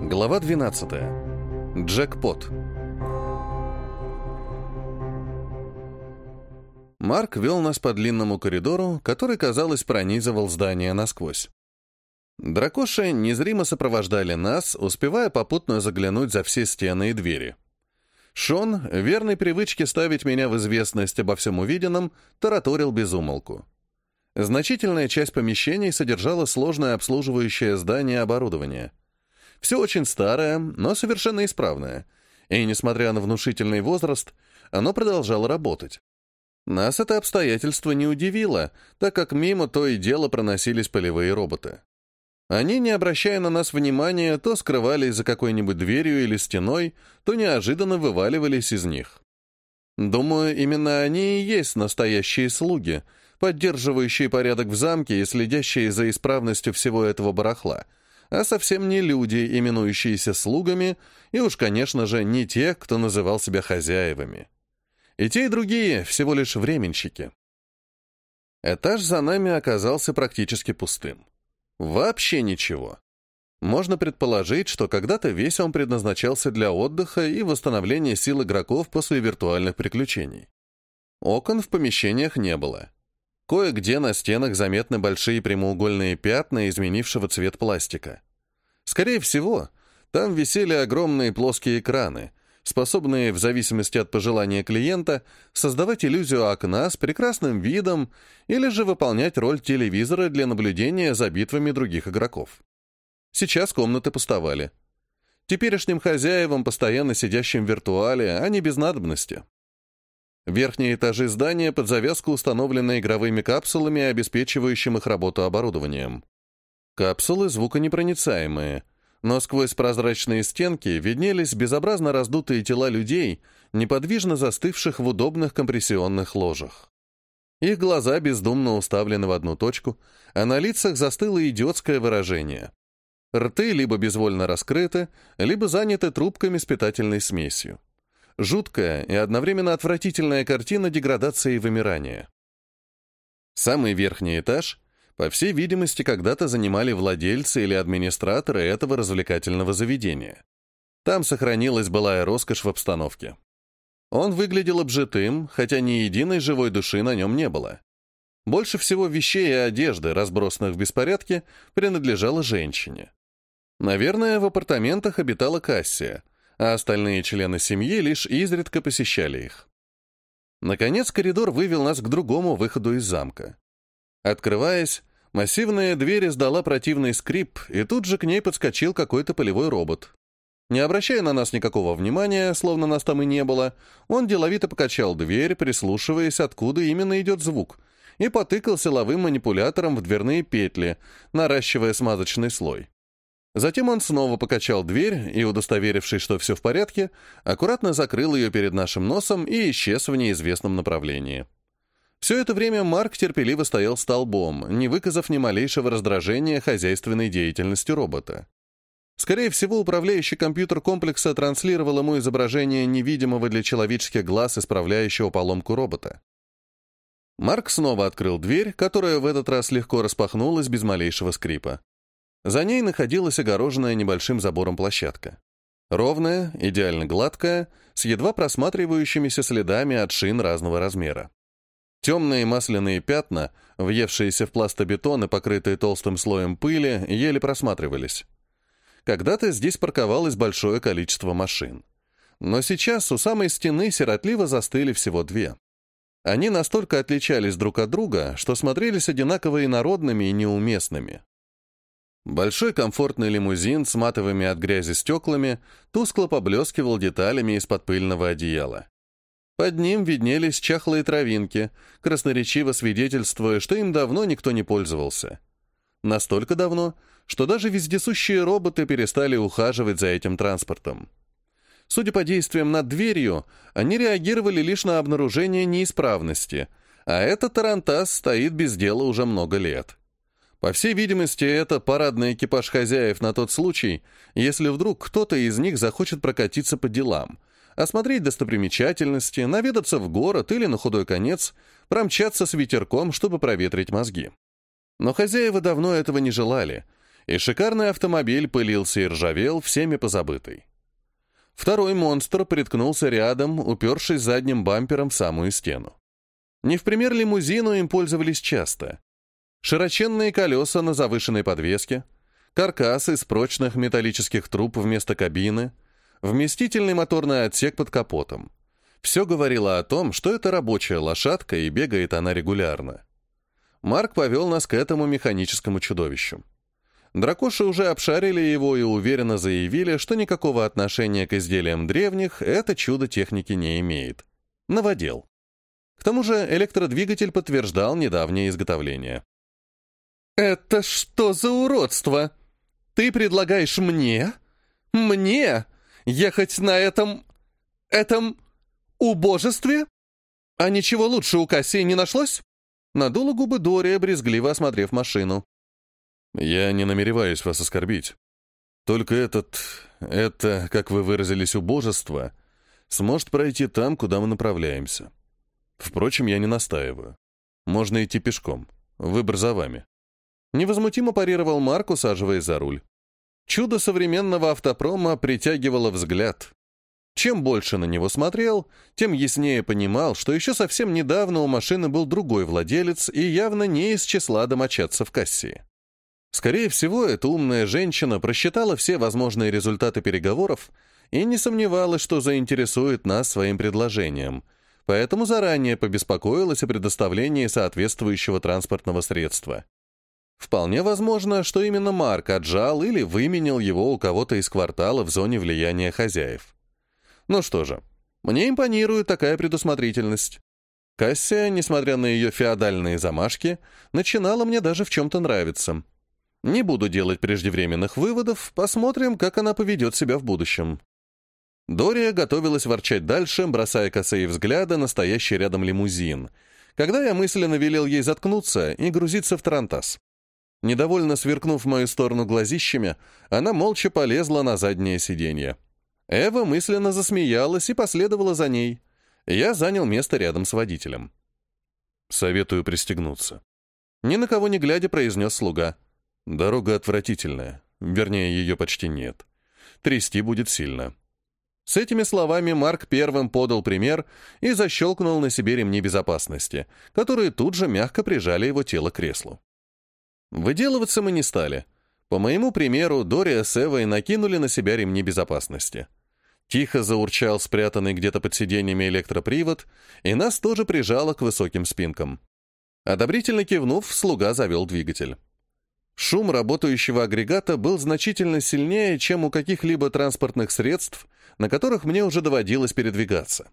Глава 12. Джекпот. Марк вел нас по длинному коридору, который, казалось, пронизывал здание насквозь. Дракоши незримо сопровождали нас, успевая попутно заглянуть за все стены и двери. Шон, верной привычке ставить меня в известность обо всем увиденном, тараторил без умолку. Значительная часть помещений содержала сложное обслуживающее здание оборудование. Все очень старое, но совершенно исправное, и, несмотря на внушительный возраст, оно продолжало работать. Нас это обстоятельство не удивило, так как мимо то и дело проносились полевые роботы. Они, не обращая на нас внимания, то скрывались за какой-нибудь дверью или стеной, то неожиданно вываливались из них. Думаю, именно они и есть настоящие слуги, поддерживающие порядок в замке и следящие за исправностью всего этого барахла, а совсем не люди, именующиеся слугами, и уж, конечно же, не те, кто называл себя хозяевами. И те, и другие всего лишь временщики. Этаж за нами оказался практически пустым. Вообще ничего. Можно предположить, что когда-то весь он предназначался для отдыха и восстановления сил игроков после виртуальных приключений. Окон в помещениях не было. Кое-где на стенах заметны большие прямоугольные пятна изменившего цвет пластика. Скорее всего, там висели огромные плоские экраны, способные, в зависимости от пожелания клиента, создавать иллюзию окна с прекрасным видом или же выполнять роль телевизора для наблюдения за битвами других игроков. Сейчас комнаты пустовали. Теперешним хозяевам, постоянно сидящим в виртуале, они без надобности. Верхние этажи здания под завязку установлены игровыми капсулами, обеспечивающим их работу оборудованием. Капсулы звуконепроницаемые, но сквозь прозрачные стенки виднелись безобразно раздутые тела людей, неподвижно застывших в удобных компрессионных ложах. Их глаза бездумно уставлены в одну точку, а на лицах застыло идиотское выражение. Рты либо безвольно раскрыты, либо заняты трубками с питательной смесью. Жуткая и одновременно отвратительная картина деградации и вымирания. Самый верхний этаж, по всей видимости, когда-то занимали владельцы или администраторы этого развлекательного заведения. Там сохранилась былая роскошь в обстановке. Он выглядел обжитым, хотя ни единой живой души на нем не было. Больше всего вещей и одежды, разбросанных в беспорядке, принадлежало женщине. Наверное, в апартаментах обитала Кассия, а остальные члены семьи лишь изредка посещали их. Наконец, коридор вывел нас к другому выходу из замка. Открываясь, массивная дверь издала противный скрип, и тут же к ней подскочил какой-то полевой робот. Не обращая на нас никакого внимания, словно нас там и не было, он деловито покачал дверь, прислушиваясь, откуда именно идет звук, и потыкал силовым манипулятором в дверные петли, наращивая смазочный слой. Затем он снова покачал дверь и, удостоверившись, что все в порядке, аккуратно закрыл ее перед нашим носом и исчез в неизвестном направлении. Все это время Марк терпеливо стоял столбом, не выказав ни малейшего раздражения хозяйственной деятельностью робота. Скорее всего, управляющий компьютер комплекса транслировал ему изображение невидимого для человеческих глаз исправляющего поломку робота. Марк снова открыл дверь, которая в этот раз легко распахнулась без малейшего скрипа. За ней находилась огороженная небольшим забором площадка. Ровная, идеально гладкая, с едва просматривающимися следами от шин разного размера. Темные масляные пятна, въевшиеся в пластобетон и покрытые толстым слоем пыли, еле просматривались. Когда-то здесь парковалось большое количество машин. Но сейчас у самой стены сиротливо застыли всего две. Они настолько отличались друг от друга, что смотрелись одинаково инородными и неуместными. Большой комфортный лимузин с матовыми от грязи стеклами тускло поблескивал деталями из-под пыльного одеяла. Под ним виднелись чахлые травинки, красноречиво свидетельствуя, что им давно никто не пользовался. Настолько давно, что даже вездесущие роботы перестали ухаживать за этим транспортом. Судя по действиям над дверью, они реагировали лишь на обнаружение неисправности, а этот тарантас стоит без дела уже много лет. По всей видимости, это парадный экипаж хозяев на тот случай, если вдруг кто-то из них захочет прокатиться по делам, осмотреть достопримечательности, наведаться в город или, на худой конец, промчаться с ветерком, чтобы проветрить мозги. Но хозяева давно этого не желали, и шикарный автомобиль пылился и ржавел, всеми позабытый. Второй монстр приткнулся рядом, упершись задним бампером в самую стену. Не в пример лимузину им пользовались часто. Широченные колеса на завышенной подвеске, каркас из прочных металлических труб вместо кабины, вместительный моторный отсек под капотом. Все говорило о том, что это рабочая лошадка, и бегает она регулярно. Марк повел нас к этому механическому чудовищу. Дракоши уже обшарили его и уверенно заявили, что никакого отношения к изделиям древних это чудо техники не имеет. Новодел. К тому же электродвигатель подтверждал недавнее изготовление. «Это что за уродство? Ты предлагаешь мне? Мне? Ехать на этом убожестве? А ничего лучше у Кассии не нашлось?» Надула губы Дория, брезгливо осмотрев машину. «Я не намереваюсь вас оскорбить. Только это, как вы выразились, убожество, сможет пройти там, куда мы направляемся. Впрочем, я не настаиваю. Можно идти пешком. Выбор за вами». Невозмутимо парировал Марк, усаживаясь за руль. Чудо современного автопрома притягивало взгляд. Чем больше на него смотрел, тем яснее понимал, что еще совсем недавно у машины был другой владелец и явно не из числа домочадцев Кассии. Скорее всего, эта умная женщина просчитала все возможные результаты переговоров и не сомневалась, что заинтересует нас своим предложением, поэтому заранее побеспокоилась о предоставлении соответствующего транспортного средства. Вполне возможно, что именно Марк отжал или выменял его у кого-то из квартала в зоне влияния хозяев. Ну что же, мне импонирует такая предусмотрительность. Кассия, несмотря на ее феодальные замашки, начинала мне даже в чем-то нравиться. Не буду делать преждевременных выводов, посмотрим, как она поведет себя в будущем. Дория готовилась ворчать дальше, бросая косые взгляды на стоящий рядом лимузин, когда я мысленно велел ей заткнуться и грузиться в тарантас. Недовольно сверкнув в мою сторону глазищами, она молча полезла на заднее сиденье. Эва мысленно засмеялась и последовала за ней. Я занял место рядом с водителем. «Советую пристегнуться». Ни на кого не глядя произнес слуга. «Дорога отвратительная, вернее, ее почти нет. Трясти будет сильно». С этими словами Марк первым подал пример и защелкнул на себе ремни безопасности, которые тут же мягко прижали его тело к креслу. Выделываться мы не стали. По моему примеру, Дория с Эвой накинули на себя ремни безопасности. Тихо заурчал спрятанный где-то под сиденьями электропривод, и нас тоже прижало к высоким спинкам. Одобрительно кивнув, слуга завел двигатель. Шум работающего агрегата был значительно сильнее, чем у каких-либо транспортных средств, на которых мне уже доводилось передвигаться.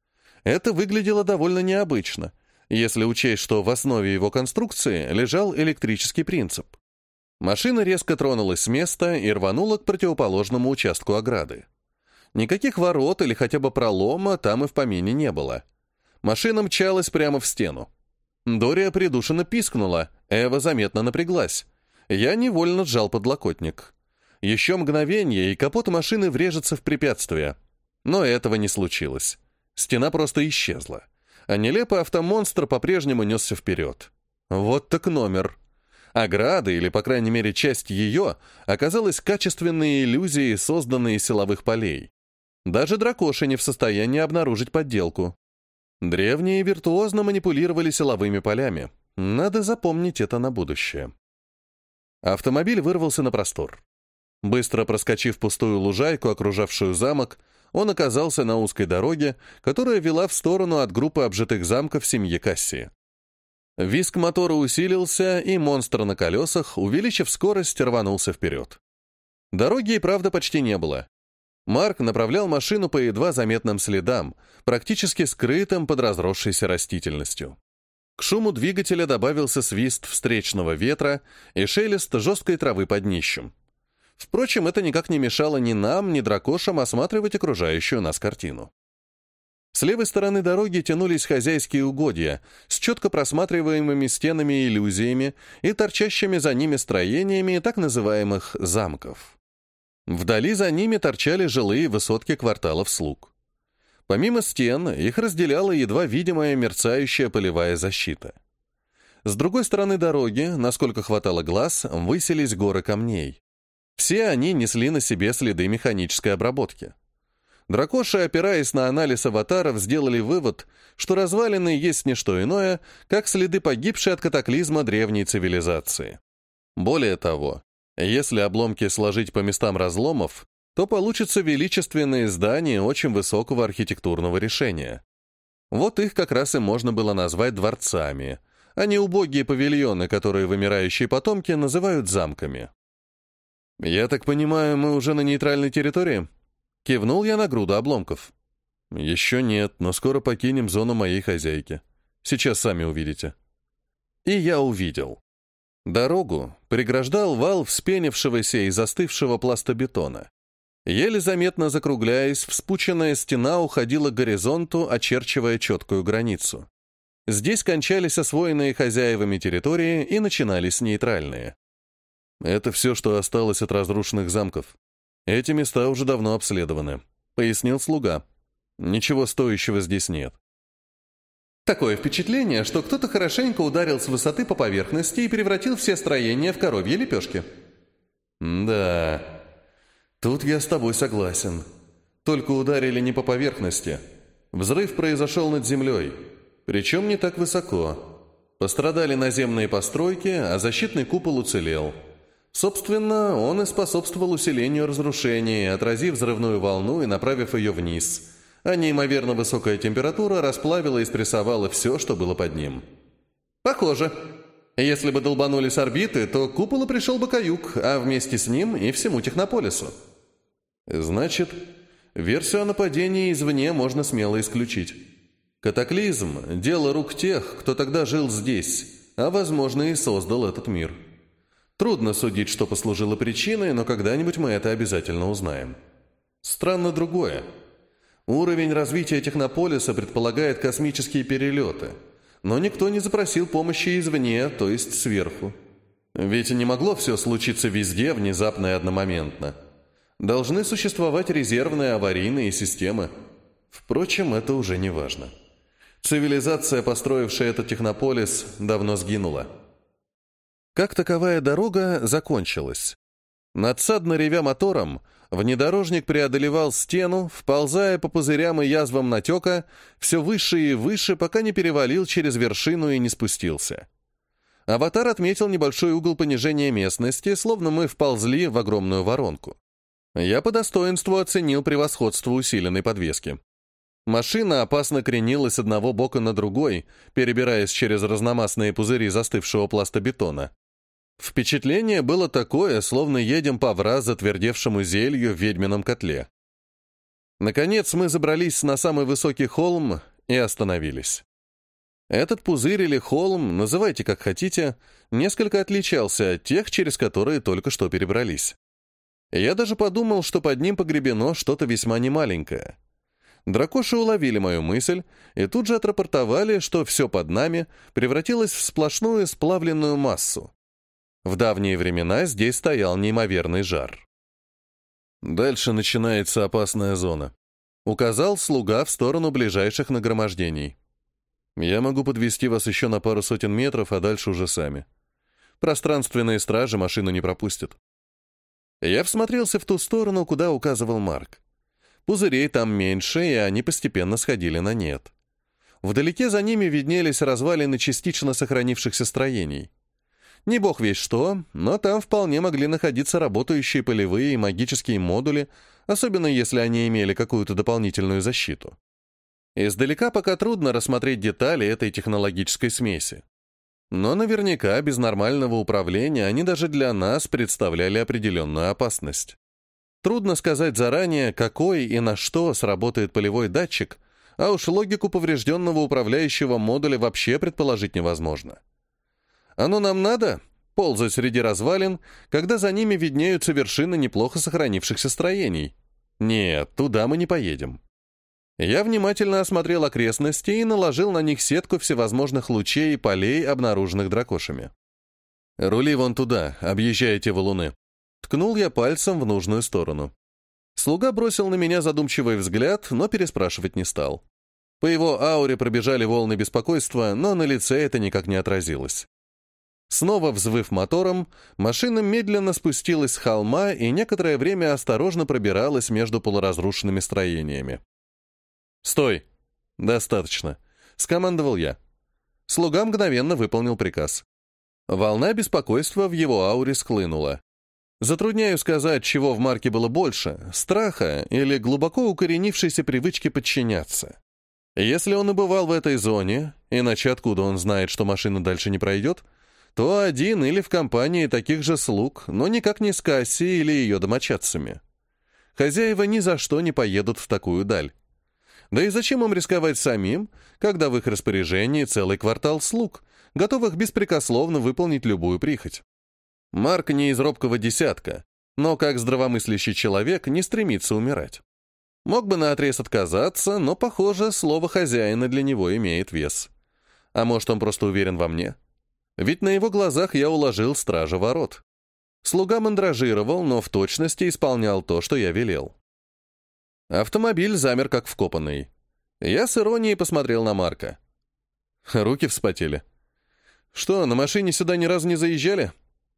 Это выглядело довольно необычно, если учесть, что в основе его конструкции лежал электрический принцип. Машина резко тронулась с места и рванула к противоположному участку ограды. Никаких ворот или хотя бы пролома там и в помине не было. Машина мчалась прямо в стену. Дория придушенно пискнула, Эва заметно напряглась. Я невольно сжал подлокотник. Еще мгновение, и капот машины врежется в препятствие. Но этого не случилось. Стена просто исчезла. А нелепый автомонстр по-прежнему несся вперед. Вот так номер. Ограда, или, по крайней мере, часть ее, оказалась качественной иллюзией, созданной из силовых полей. Даже дракоши не в состоянии обнаружить подделку. Древние виртуозно манипулировали силовыми полями. Надо запомнить это на будущее. Автомобиль вырвался на простор. Быстро проскочив пустую лужайку, окружавшую замок, он оказался на узкой дороге, которая вела в сторону от группы обжитых замков семьи Кассии. Визг мотора усилился, и монстр на колесах, увеличив скорость, рванулся вперед. Дороги и правда почти не было. Марк направлял машину по едва заметным следам, практически скрытым под разросшейся растительностью. К шуму двигателя добавился свист встречного ветра и шелест жесткой травы под днищем. Впрочем, это никак не мешало ни нам, ни дракошам осматривать окружающую нас картину. С левой стороны дороги тянулись хозяйские угодья с четко просматриваемыми стенами и иллюзиями и торчащими за ними строениями так называемых замков. Вдали за ними торчали жилые высотки кварталов слуг. Помимо стен, их разделяла едва видимая мерцающая полевая защита. С другой стороны дороги, насколько хватало глаз, высились горы камней. Все они несли на себе следы механической обработки. Дракоши, опираясь на анализ аватаров, сделали вывод, что развалины есть не что иное, как следы погибшей от катаклизма древней цивилизации. Более того, если обломки сложить по местам разломов, то получатся величественные здания очень высокого архитектурного решения. Вот их как раз и можно было назвать дворцами, а не убогие павильоны, которые вымирающие потомки называют замками. «Я так понимаю, мы уже на нейтральной территории?» Кивнул я на груду обломков. «Еще нет, но скоро покинем зону моей хозяйки. Сейчас сами увидите». И я увидел. Дорогу преграждал вал вспенившегося и застывшего пласта бетона. Еле заметно закругляясь, вспученная стена уходила к горизонту, очерчивая четкую границу. Здесь кончались освоенные хозяевами территории и начинались нейтральные. Это все, что осталось от разрушенных замков. Эти места уже давно обследованы, пояснил слуга. Ничего стоящего здесь нет. Такое впечатление, что кто-то хорошенько ударил с высоты по поверхности и превратил все строения в коровьи лепешки. Да, тут я с тобой согласен. Только ударили не по поверхности. Взрыв произошел над землей, причем не так высоко. Пострадали наземные постройки, а защитный купол уцелел. Собственно, он и способствовал усилению разрушений, отразив взрывную волну и направив ее вниз, а неимоверно высокая температура расплавила и спрессовала все, что было под ним. Похоже. Если бы долбанули с орбиты, то к куполу пришел бы каюк, а вместе с ним и всему Технополису. Значит, версию о нападении извне можно смело исключить. Катаклизм – дело рук тех, кто тогда жил здесь, а, возможно, и создал этот мир. Трудно судить, что послужило причиной, но когда-нибудь мы это обязательно узнаем. Странно другое. Уровень развития Технополиса предполагает космические перелеты, но никто не запросил помощи извне, то есть сверху. Ведь не могло все случиться везде внезапно и одномоментно. Должны существовать резервные аварийные системы. Впрочем, это уже не важно. Цивилизация, построившая этот Технополис, давно сгинула. Как таковая дорога закончилась. Надсадно ревя мотором, внедорожник преодолевал стену, вползая по пузырям и язвам натека, все выше и выше, пока не перевалил через вершину и не спустился. Аватар отметил небольшой угол понижения местности, словно мы вползли в огромную воронку. Я по достоинству оценил превосходство усиленной подвески. Машина опасно кренилась с одного бока на другой, перебираясь через разномастные пузыри застывшего пласта бетона. Впечатление было такое, словно едем по враз затвердевшему зелью в ведьмином котле. Наконец мы забрались на самый высокий холм и остановились. Этот пузырь или холм, называйте как хотите, несколько отличался от тех, через которые только что перебрались. Я даже подумал, что под ним погребено что-то весьма немаленькое. Дракоши уловили мою мысль и тут же отрапортовали, что все под нами превратилось в сплошную сплавленную массу. В давние времена здесь стоял неимоверный жар. Дальше начинается опасная зона. Указал слуга в сторону ближайших нагромождений. Я могу подвести вас еще на пару сотен метров, а дальше уже сами. Пространственные стражи машину не пропустят. Я всмотрелся в ту сторону, куда указывал Марк. Пузырей там меньше, и они постепенно сходили на нет. Вдалеке за ними виднелись развалины частично сохранившихся строений. Не бог весть что, но там вполне могли находиться работающие полевые и магические модули, особенно если они имели какую-то дополнительную защиту. Издалека пока трудно рассмотреть детали этой технологической смеси. Но наверняка без нормального управления они даже для нас представляли определенную опасность. Трудно сказать заранее, какой и на что сработает полевой датчик, а уж логику поврежденного управляющего модуля вообще предположить невозможно. Оно нам надо? Ползать среди развалин, когда за ними виднеются вершины неплохо сохранившихся строений? Нет, туда мы не поедем. Я внимательно осмотрел окрестности и наложил на них сетку всевозможных лучей и полей, обнаруженных дракошами. «Рули вон туда, объезжайте валуны». Ткнул я пальцем в нужную сторону. Слуга бросил на меня задумчивый взгляд, но переспрашивать не стал. По его ауре пробежали волны беспокойства, но на лице это никак не отразилось. Снова взвыв мотором, машина медленно спустилась с холма и некоторое время осторожно пробиралась между полуразрушенными строениями. «Стой! Достаточно!» — скомандовал я. Слуга мгновенно выполнил приказ. Волна беспокойства в его ауре схлынула. Затрудняю сказать, чего в Марке было больше — страха или глубоко укоренившейся привычки подчиняться. Если он и бывал в этой зоне, иначе откуда он знает, что машина дальше не пройдет, то один или в компании таких же слуг, но никак не с Касси или ее домочадцами. Хозяева ни за что не поедут в такую даль. Да и зачем им рисковать самим, когда в их распоряжении целый квартал слуг, готовых беспрекословно выполнить любую прихоть? Марк не из робкого десятка, но как здравомыслящий человек не стремится умирать. Мог бы наотрез отказаться, но, похоже, слово хозяина для него имеет вес. А может, он просто уверен во мне? Ведь на его глазах я уложил стража ворот. Слуга мандражировал, но в точности исполнял то, что я велел. Автомобиль замер как вкопанный. Я с иронией посмотрел на Марка. Руки вспотели. «Что, на машине сюда ни разу не заезжали?»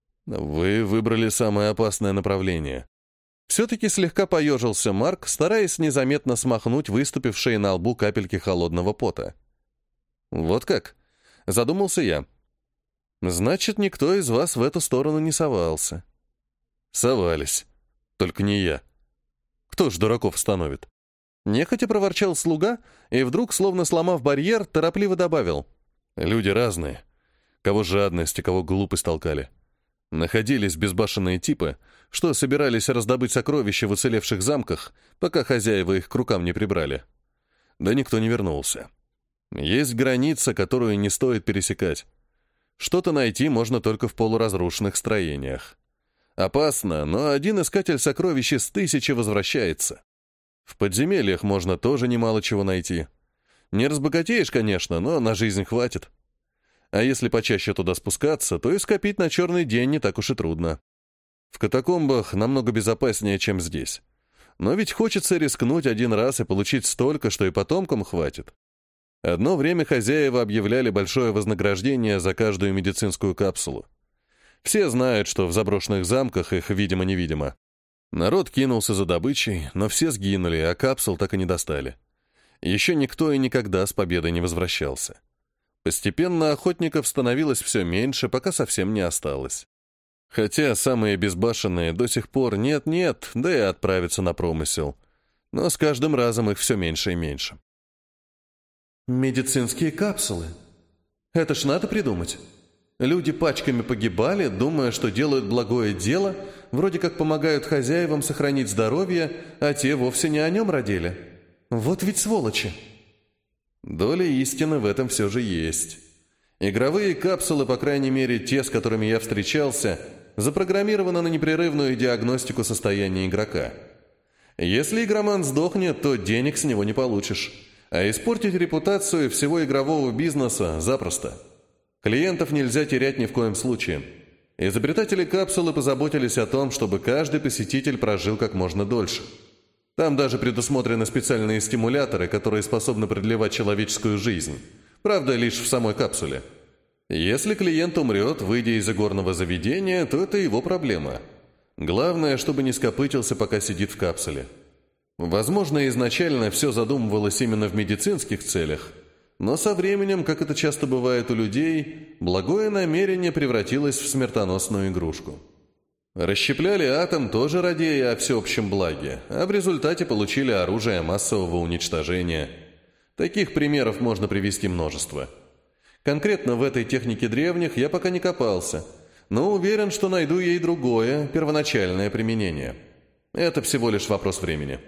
«Вы выбрали самое опасное направление». Все-таки слегка поежился Марк, стараясь незаметно смахнуть выступившие на лбу капельки холодного пота. «Вот как?» — задумался я. «Значит, никто из вас в эту сторону не совался». «Совались. Только не я. Кто ж дураков остановит?» Нехотя проворчал слуга и вдруг, словно сломав барьер, торопливо добавил. «Люди разные. Кого жадность, а кого глупость толкали. Находились безбашенные типы, что собирались раздобыть сокровища в уцелевших замках, пока хозяева их к рукам не прибрали. Да никто не вернулся. Есть граница, которую не стоит пересекать. Что-то найти можно только в полуразрушенных строениях. Опасно, но один искатель сокровищ из 1000 возвращается. В подземельях можно тоже немало чего найти. Не разбогатеешь, конечно, но на жизнь хватит. А если почаще туда спускаться, то и скопить на черный день не так уж и трудно. В катакомбах намного безопаснее, чем здесь. Но ведь хочется рискнуть один раз и получить столько, что и потомкам хватит. Одно время хозяева объявляли большое вознаграждение за каждую медицинскую капсулу. Все знают, что в заброшенных замках их видимо-невидимо. Народ кинулся за добычей, но все сгинули, а капсул так и не достали. Еще никто и никогда с победой не возвращался. Постепенно охотников становилось все меньше, пока совсем не осталось. Хотя самые безбашенные до сих пор нет-нет, да и отправятся на промысел. Но с каждым разом их все меньше и меньше. Медицинские капсулы. Это ж надо придумать. Люди пачками погибали, думая, что делают благое дело, вроде как помогают хозяевам сохранить здоровье, а те вовсе не о нем родили. Вот ведь сволочи. Доля истины в этом все же есть. Игровые капсулы, по крайней мере, те, с которыми я встречался, запрограммированы на непрерывную диагностику состояния игрока. Если игроман сдохнет, то денег с него не получишь. А испортить репутацию всего игрового бизнеса запросто. Клиентов нельзя терять ни в коем случае. Изобретатели капсулы позаботились о том, чтобы каждый посетитель прожил как можно дольше. Там даже предусмотрены специальные стимуляторы, которые способны продлевать человеческую жизнь. Правда, лишь в самой капсуле. Если клиент умрет, выйдя из игорного заведения, то это его проблема. Главное, чтобы не скопытился, пока сидит в капсуле. Возможно, изначально все задумывалось именно в медицинских целях, но со временем, как это часто бывает у людей, благое намерение превратилось в смертоносную игрушку. Расщепляли атом тоже радея о всеобщем благе, а в результате получили оружие массового уничтожения. Таких примеров можно привести множество. Конкретно в этой технике древних я пока не копался, но уверен, что найду ей другое, первоначальное применение. Это всего лишь вопрос времени.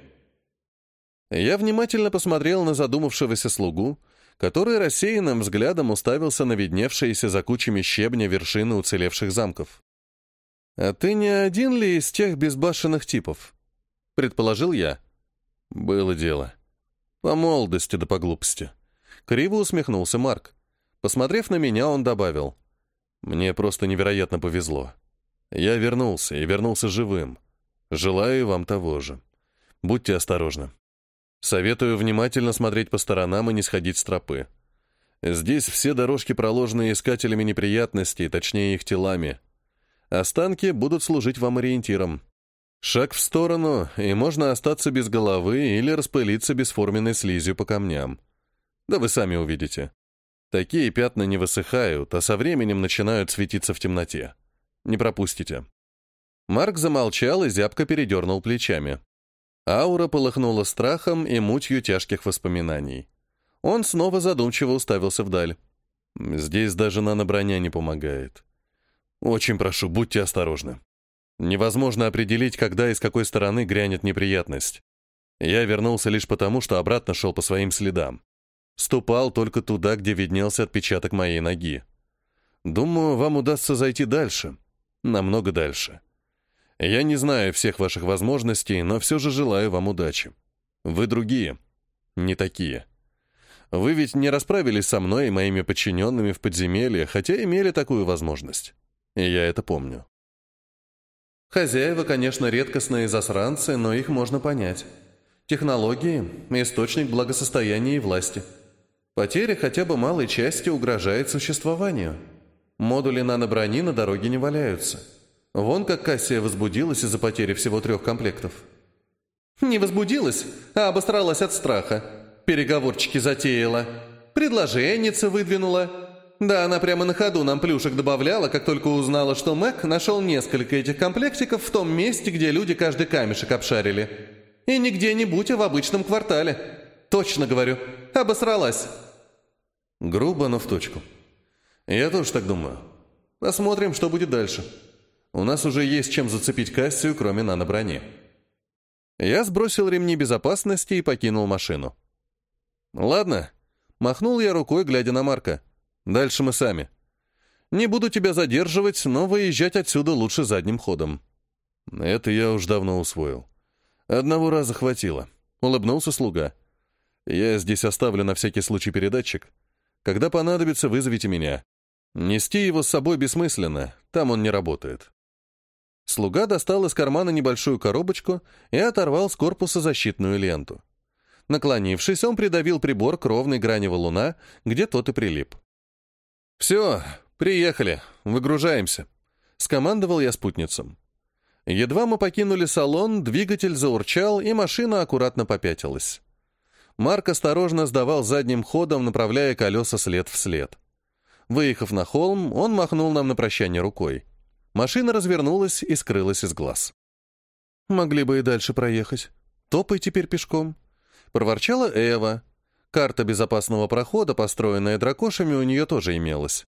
Я внимательно посмотрел на задумавшегося слугу, который рассеянным взглядом уставился на видневшиеся за кучами щебня вершины уцелевших замков. «А ты не один ли из тех безбашенных типов?» — предположил я. Было дело. По молодости да по глупости. Криво усмехнулся Марк. Посмотрев на меня, он добавил. «Мне просто невероятно повезло. Я вернулся, и вернулся живым. Желаю вам того же. Будьте осторожны. Советую внимательно смотреть по сторонам и не сходить с тропы. Здесь все дорожки проложены искателями неприятностей, точнее их телами. Останки будут служить вам ориентиром. Шаг в сторону, и можно остаться без головы или распылиться бесформенной слизью по камням. Да вы сами увидите. Такие пятна не высыхают, а со временем начинают светиться в темноте. Не пропустите. Марк замолчал и зябко передернул плечами. Аура полыхнула страхом и мутью тяжких воспоминаний. Он снова задумчиво уставился вдаль. Здесь даже наноброня не помогает. Очень прошу, будьте осторожны. Невозможно определить, когда и с какой стороны грянет неприятность. Я вернулся лишь потому, что обратно шел по своим следам. Ступал только туда, где виднелся отпечаток моей ноги. Думаю, вам удастся зайти дальше. Намного дальше. Я не знаю всех ваших возможностей, но все же желаю вам удачи. Вы другие. Не такие. Вы ведь не расправились со мной и моими подчиненными в подземелье, хотя имели такую возможность. И я это помню. Хозяева, конечно, редкостные засранцы, но их можно понять. Технологии – источник благосостояния и власти. Потеря хотя бы малой части угрожает существованию. Модули наноброни на дороге не валяются. Вон как Кассия возбудилась из-за потери всего 3 комплектов. Не возбудилась, а обосралась от страха. Переговорчики затеяла. Предложенница выдвинула. Да, она прямо на ходу нам плюшек добавляла, как только узнала, что Мэг нашел несколько этих комплектиков в том месте, где люди каждый камешек обшарили. И не где-нибудь, а в обычном квартале. Точно говорю, обосралась. Грубо, но в точку. Я тоже так думаю. Посмотрим, что будет дальше. У нас уже есть чем зацепить Кассию, кроме наноброни. Я сбросил ремни безопасности и покинул машину. Ладно, махнул я рукой, глядя на Марка. Дальше мы сами. Не буду тебя задерживать, но выезжать отсюда лучше задним ходом. Это я уж давно усвоил. Одного раза хватило. Улыбнулся слуга. Я здесь оставлю на всякий случай передатчик. Когда понадобится, вызовите меня. Нести его с собой бессмысленно, там он не работает. Слуга достал из кармана небольшую коробочку и оторвал с корпуса защитную ленту. Наклонившись, он придавил прибор к ровной грани валуна, где тот и прилип. «Все, приехали, выгружаемся», — скомандовал я спутницам. Едва мы покинули салон, двигатель заурчал, и машина аккуратно попятилась. Марк осторожно сдавал задним ходом, направляя колеса след в след. Выехав на холм, он махнул нам на прощание рукой. Машина развернулась и скрылась из глаз. «Могли бы и дальше проехать. Топай теперь пешком», — проворчала Эва. Карта безопасного прохода, построенная дракошами, у нее тоже имелась.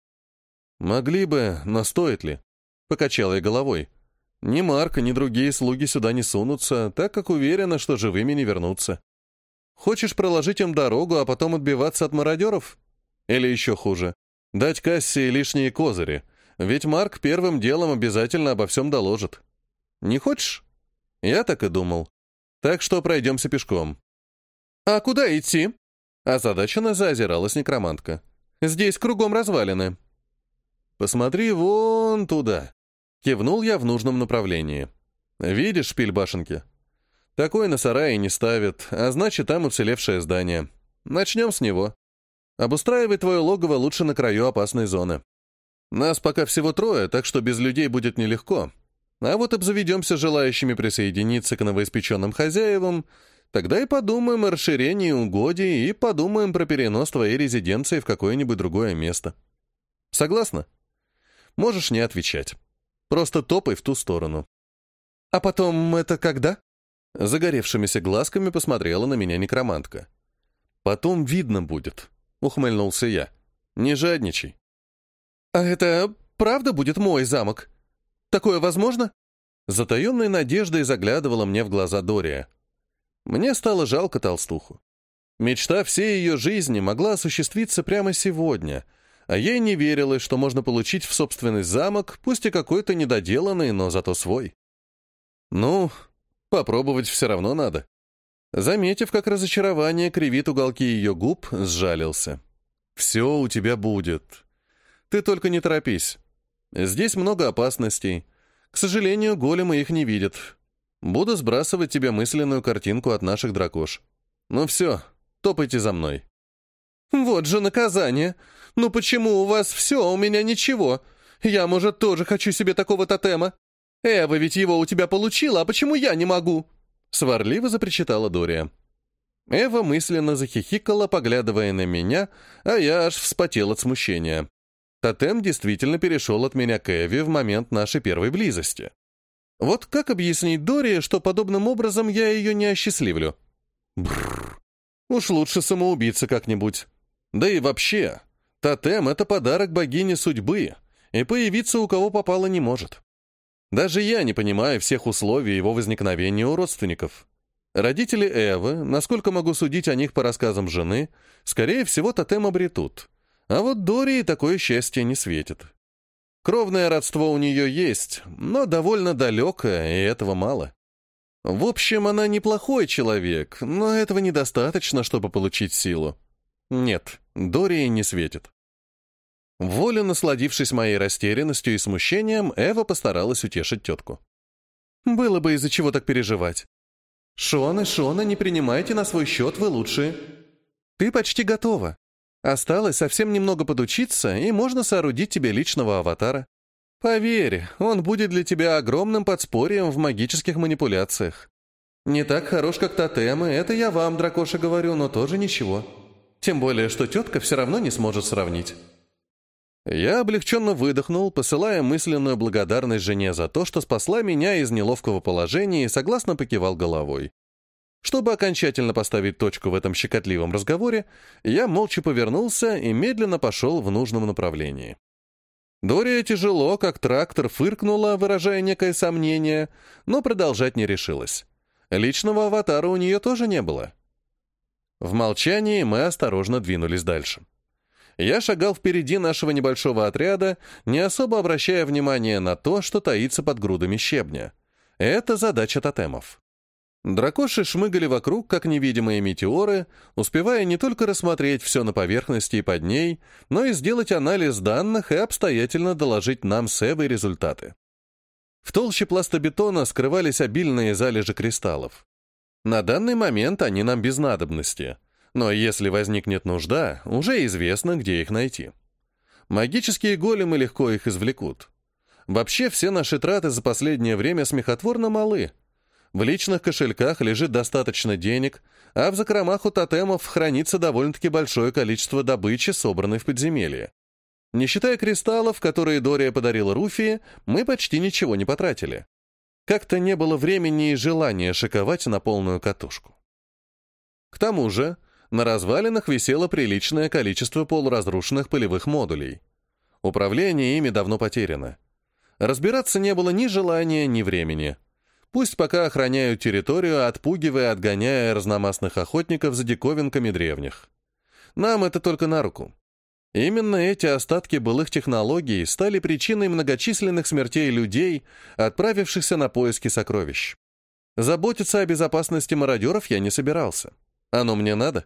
«Могли бы, но стоит ли?» — покачала я головой. «Ни Марк, ни другие слуги сюда не сунутся, так как уверена, что живыми не вернутся. Хочешь проложить им дорогу, а потом отбиваться от мародеров? Или еще хуже, дать Кассии лишние козыри, ведь Марк первым делом обязательно обо всем доложит. Не хочешь? Я так и думал. Так что пройдемся пешком». «А куда идти?» Озадаченно заозиралась некромантка. «Здесь кругом развалины». «Посмотри вон туда», — кивнул я в нужном направлении. «Видишь шпиль башенки? Такой на сарае не ставят, а значит, там уцелевшее здание. Начнем с него. Обустраивай твое логово лучше на краю опасной зоны. Нас пока всего 3, так что без людей будет нелегко. А вот обзаведемся желающими присоединиться к новоиспеченным хозяевам, тогда и подумаем о расширении угодий и подумаем про перенос твоей резиденции в какое-нибудь другое место. Согласна? Можешь не отвечать. Просто топай в ту сторону». «А потом это когда?» Загоревшимися глазками посмотрела на меня некромантка. «Потом видно будет», — ухмыльнулся я. «Не жадничай». «А это правда будет мой замок? Такое возможно?» Затаенной надеждой заглядывала мне в глаза Дория. Мне стало жалко толстуху. Мечта всей ее жизни могла осуществиться прямо сегодня, а ей не верилось, что можно получить в собственный замок, пусть и какой-то недоделанный, но зато свой. Ну, попробовать все равно надо. Заметив, как разочарование кривит уголки ее губ, сжалился. «Все у тебя будет. Ты только не торопись. Здесь много опасностей. К сожалению, големы их не видят. Буду сбрасывать тебе мысленную картинку от наших дракош. Ну все, топайте за мной». «Вот же наказание! Ну почему у вас все, а у меня ничего? Я, может, тоже хочу себе такого тотема? Эва ведь его у тебя получила, а почему я не могу?» Сварливо запричитала Дория. Эва мысленно захихикала, поглядывая на меня, а я аж вспотел от смущения. Тотем действительно перешел от меня к Эве в момент нашей первой близости. Вот как объяснить Дории, что подобным образом я ее не осчастливлю? Бррр. Уж лучше самоубийца как-нибудь. Да и вообще, тотем — это подарок богине судьбы, и появиться у кого попало не может. Даже я не понимаю всех условий его возникновения у родственников. Родители Эвы, насколько могу судить о них по рассказам жены, скорее всего, тотем обретут. А вот Дории такое счастье не светит. Кровное родство у нее есть, но довольно далекое, и этого мало. В общем, она неплохой человек, но этого недостаточно, чтобы получить силу. Нет, Дории не светит. Волю насладившись моей растерянностью и смущением, Эва постаралась утешить тетку. «Было бы из-за чего так переживать. Шона, не принимайте на свой счет, вы лучшие. Ты почти готова. Осталось совсем немного подучиться, и можно соорудить тебе личного аватара. Поверь, он будет для тебя огромным подспорьем в магических манипуляциях. Не так хорош, как тотемы, это я вам, дракоша, говорю, но тоже ничего. Тем более, что тетка все равно не сможет сравнить». Я облегченно выдохнул, посылая мысленную благодарность жене за то, что спасла меня из неловкого положения, и согласно покивал головой. Чтобы окончательно поставить точку в этом щекотливом разговоре, я молча повернулся и медленно пошел в нужном направлении. Дория тяжело, как трактор, фыркнула, выражая некое сомнение, но продолжать не решилась. Личного аватара у нее тоже не было. В молчании мы осторожно двинулись дальше. Я шагал впереди нашего небольшого отряда, не особо обращая внимания на то, что таится под грудами щебня. Это задача тотемов. Дракоши шмыгали вокруг, как невидимые метеоры, успевая не только рассмотреть все на поверхности и под ней, но и сделать анализ данных и обстоятельно доложить нам с Эвой результаты. В толще пластобетона скрывались обильные залежи кристаллов. На данный момент они нам без надобности, но если возникнет нужда, уже известно, где их найти. Магические големы легко их извлекут. Вообще, все наши траты за последнее время смехотворно малы. В личных кошельках лежит достаточно денег, а в закромах у тотемов хранится довольно-таки большое количество добычи, собранной в подземелье. Не считая кристаллов, которые Дория подарила Руфии, мы почти ничего не потратили. Как-то не было времени и желания шиковать на полную катушку. К тому же, на развалинах висело приличное количество полуразрушенных полевых модулей. Управление ими давно потеряно. Разбираться не было ни желания, ни времени. Пусть пока охраняют территорию, отпугивая и отгоняя разномастных охотников за диковинками древних. Нам это только на руку. Именно эти остатки былых технологий стали причиной многочисленных смертей людей, отправившихся на поиски сокровищ. Заботиться о безопасности мародеров я не собирался. Оно мне надо?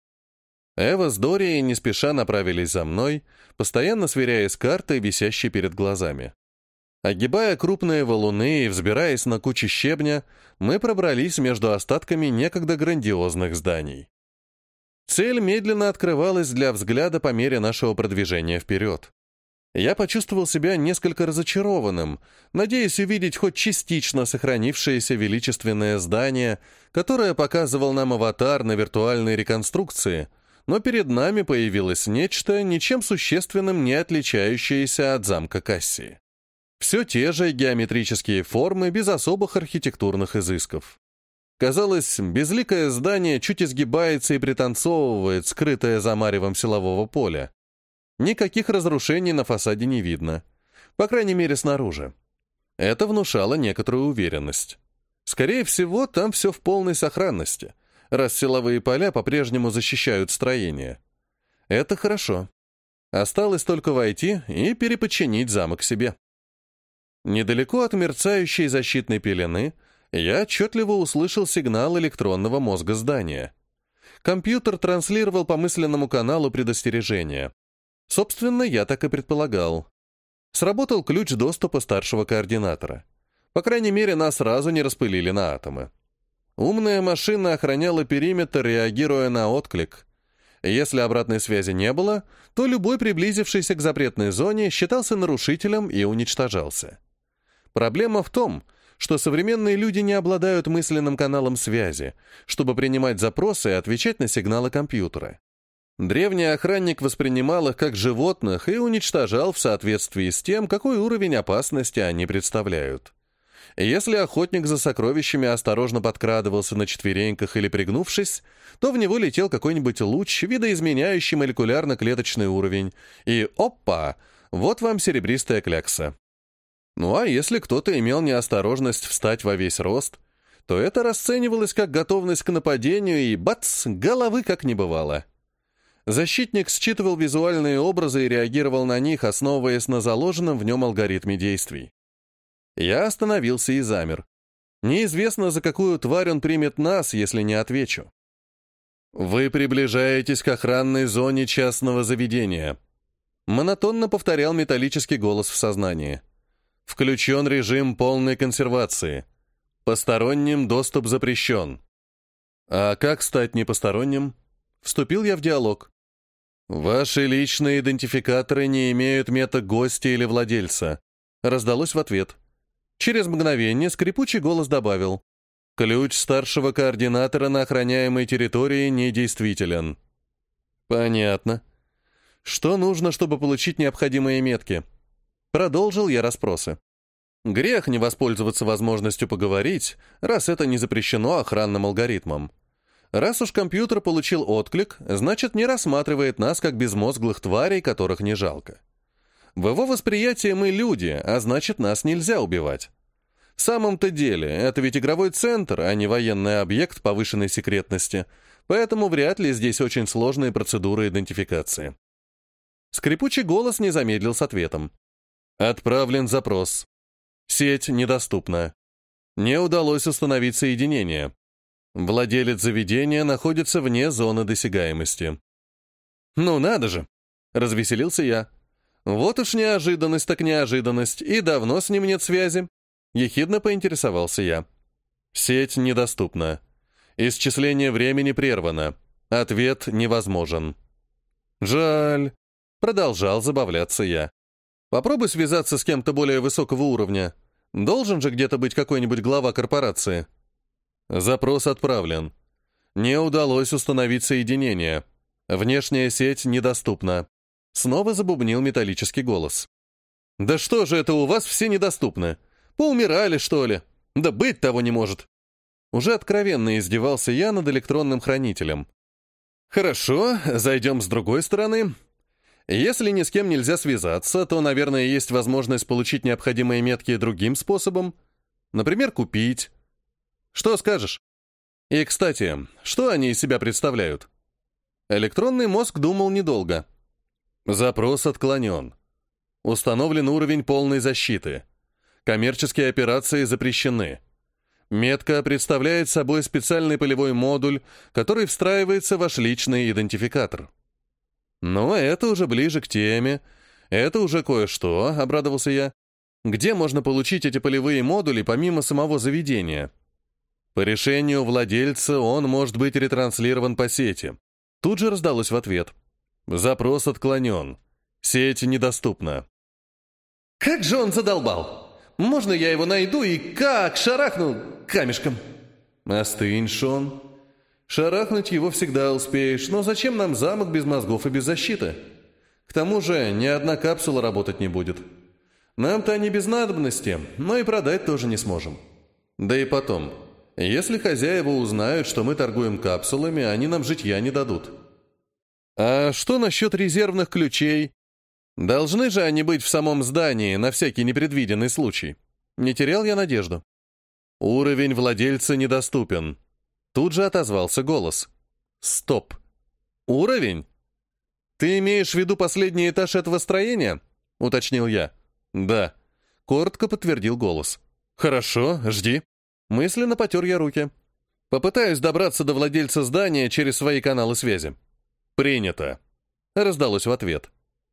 Эва с Дорией не спеша направились за мной, постоянно сверяясь с картой, висящей перед глазами. Огибая крупные валуны и взбираясь на кучи щебня, мы пробрались между остатками некогда грандиозных зданий. Цель медленно открывалась для взгляда по мере нашего продвижения вперед. Я почувствовал себя несколько разочарованным, надеясь увидеть хоть частично сохранившееся величественное здание, которое показывал нам аватар на виртуальной реконструкции, но перед нами появилось нечто, ничем существенным не отличающееся от замка Кассии. Все те же геометрические формы без особых архитектурных изысков. Казалось, безликое здание чуть изгибается и пританцовывает, скрытое за маревом силового поля. Никаких разрушений на фасаде не видно, по крайней мере снаружи. Это внушало некоторую уверенность. Скорее всего, там все в полной сохранности, раз силовые поля по-прежнему защищают строение. Это хорошо. Осталось только войти и переподчинить замок себе. Недалеко от мерцающей защитной пелены я отчетливо услышал сигнал электронного мозга здания. Компьютер транслировал по мысленному каналу предостережения. Собственно, я так и предполагал. Сработал ключ доступа старшего координатора. По крайней мере, нас сразу не распылили на атомы. Умная машина охраняла периметр, реагируя на отклик. Если обратной связи не было, то любой приблизившийся к запретной зоне считался нарушителем и уничтожался. Проблема в том, что современные люди не обладают мысленным каналом связи, чтобы принимать запросы и отвечать на сигналы компьютера. Древний охранник воспринимал их как животных и уничтожал в соответствии с тем, какой уровень опасности они представляют. Если охотник за сокровищами осторожно подкрадывался на четвереньках или пригнувшись, то в него летел какой-нибудь луч, видоизменяющий молекулярно-клеточный уровень, и опа, вот вам серебристая клякса. Ну а если кто-то имел неосторожность встать во весь рост, то это расценивалось как готовность к нападению, и бац, головы как не бывало. Защитник считывал визуальные образы и реагировал на них, основываясь на заложенном в нем алгоритме действий. Я остановился и замер. Неизвестно, за какую тварь он примет нас, если не отвечу. «Вы приближаетесь к охранной зоне частного заведения», — монотонно повторял металлический голос в сознании. «Включен режим полной консервации. Посторонним доступ запрещен». «А как стать непосторонним?» Вступил я в диалог. «Ваши личные идентификаторы не имеют мета гостя или владельца», — раздалось в ответ. Через мгновение скрипучий голос добавил: «Ключ старшего координатора на охраняемой территории недействителен». «Понятно. Что нужно, чтобы получить необходимые метки?» Продолжил я расспросы. Грех не воспользоваться возможностью поговорить, раз это не запрещено охранным алгоритмом. Раз уж компьютер получил отклик, значит, не рассматривает нас как безмозглых тварей, которых не жалко. В его восприятии мы люди, а значит, нас нельзя убивать. В самом-то деле, это ведь игровой центр, а не военный объект повышенной секретности, поэтому вряд ли здесь очень сложные процедуры идентификации. Скрипучий голос не замедлил с ответом. «Отправлен запрос. Сеть недоступна. Не удалось установить соединение. Владелец заведения находится вне зоны досягаемости». «Ну надо же!» — развеселился я. «Вот уж неожиданность так неожиданность, и давно с ним нет связи». Ехидно поинтересовался я. «Сеть недоступна. Исчисление времени прервано. Ответ невозможен». «Жаль», — продолжал забавляться я. «Попробуй связаться с кем-то более высокого уровня. Должен же где-то быть какой-нибудь глава корпорации». «Запрос отправлен. Не удалось установить соединение. Внешняя сеть недоступна». Снова забубнил металлический голос. «Да что же это у вас все недоступны? Поумирали, что ли? Да быть того не может!» Уже откровенно издевался я над электронным хранителем. «Хорошо, зайдем с другой стороны. Если ни с кем нельзя связаться, то, наверное, есть возможность получить необходимые метки другим способом. Например, купить. Что скажешь? И, кстати, что они из себя представляют?» Электронный мозг думал недолго. «Запрос отклонен. Установлен уровень полной защиты. Коммерческие операции запрещены. Метка представляет собой специальный полевой модуль, который встраивается в ваш личный идентификатор». «Но это уже ближе к теме. Это уже кое-что», — обрадовался я. «Где можно получить эти полевые модули помимо самого заведения?» «По решению владельца он может быть ретранслирован по сети». Тут же раздалось в ответ. «Запрос отклонен. Сеть недоступна». «Как же он задолбал! Можно я его найду и как шарахну камешком?» «Остынь, Шон. Шарахнуть его всегда успеешь, но зачем нам замок без мозгов и без защиты? К тому же ни одна капсула работать не будет. Нам-то они без надобности, но и продать тоже не сможем. Да и потом, если хозяева узнают, что мы торгуем капсулами, они нам житья не дадут». «А что насчет резервных ключей? Должны же они быть в самом здании на всякий непредвиденный случай?» Не терял я надежду. «Уровень владельца недоступен». Тут же отозвался голос. «Стоп. Уровень? Ты имеешь в виду последний этаж этого строения?» — уточнил я. «Да», — коротко подтвердил голос. «Хорошо, жди». Мысленно потер я руки. «Попытаюсь добраться до владельца здания через свои каналы связи». «Принято», — раздалось в ответ.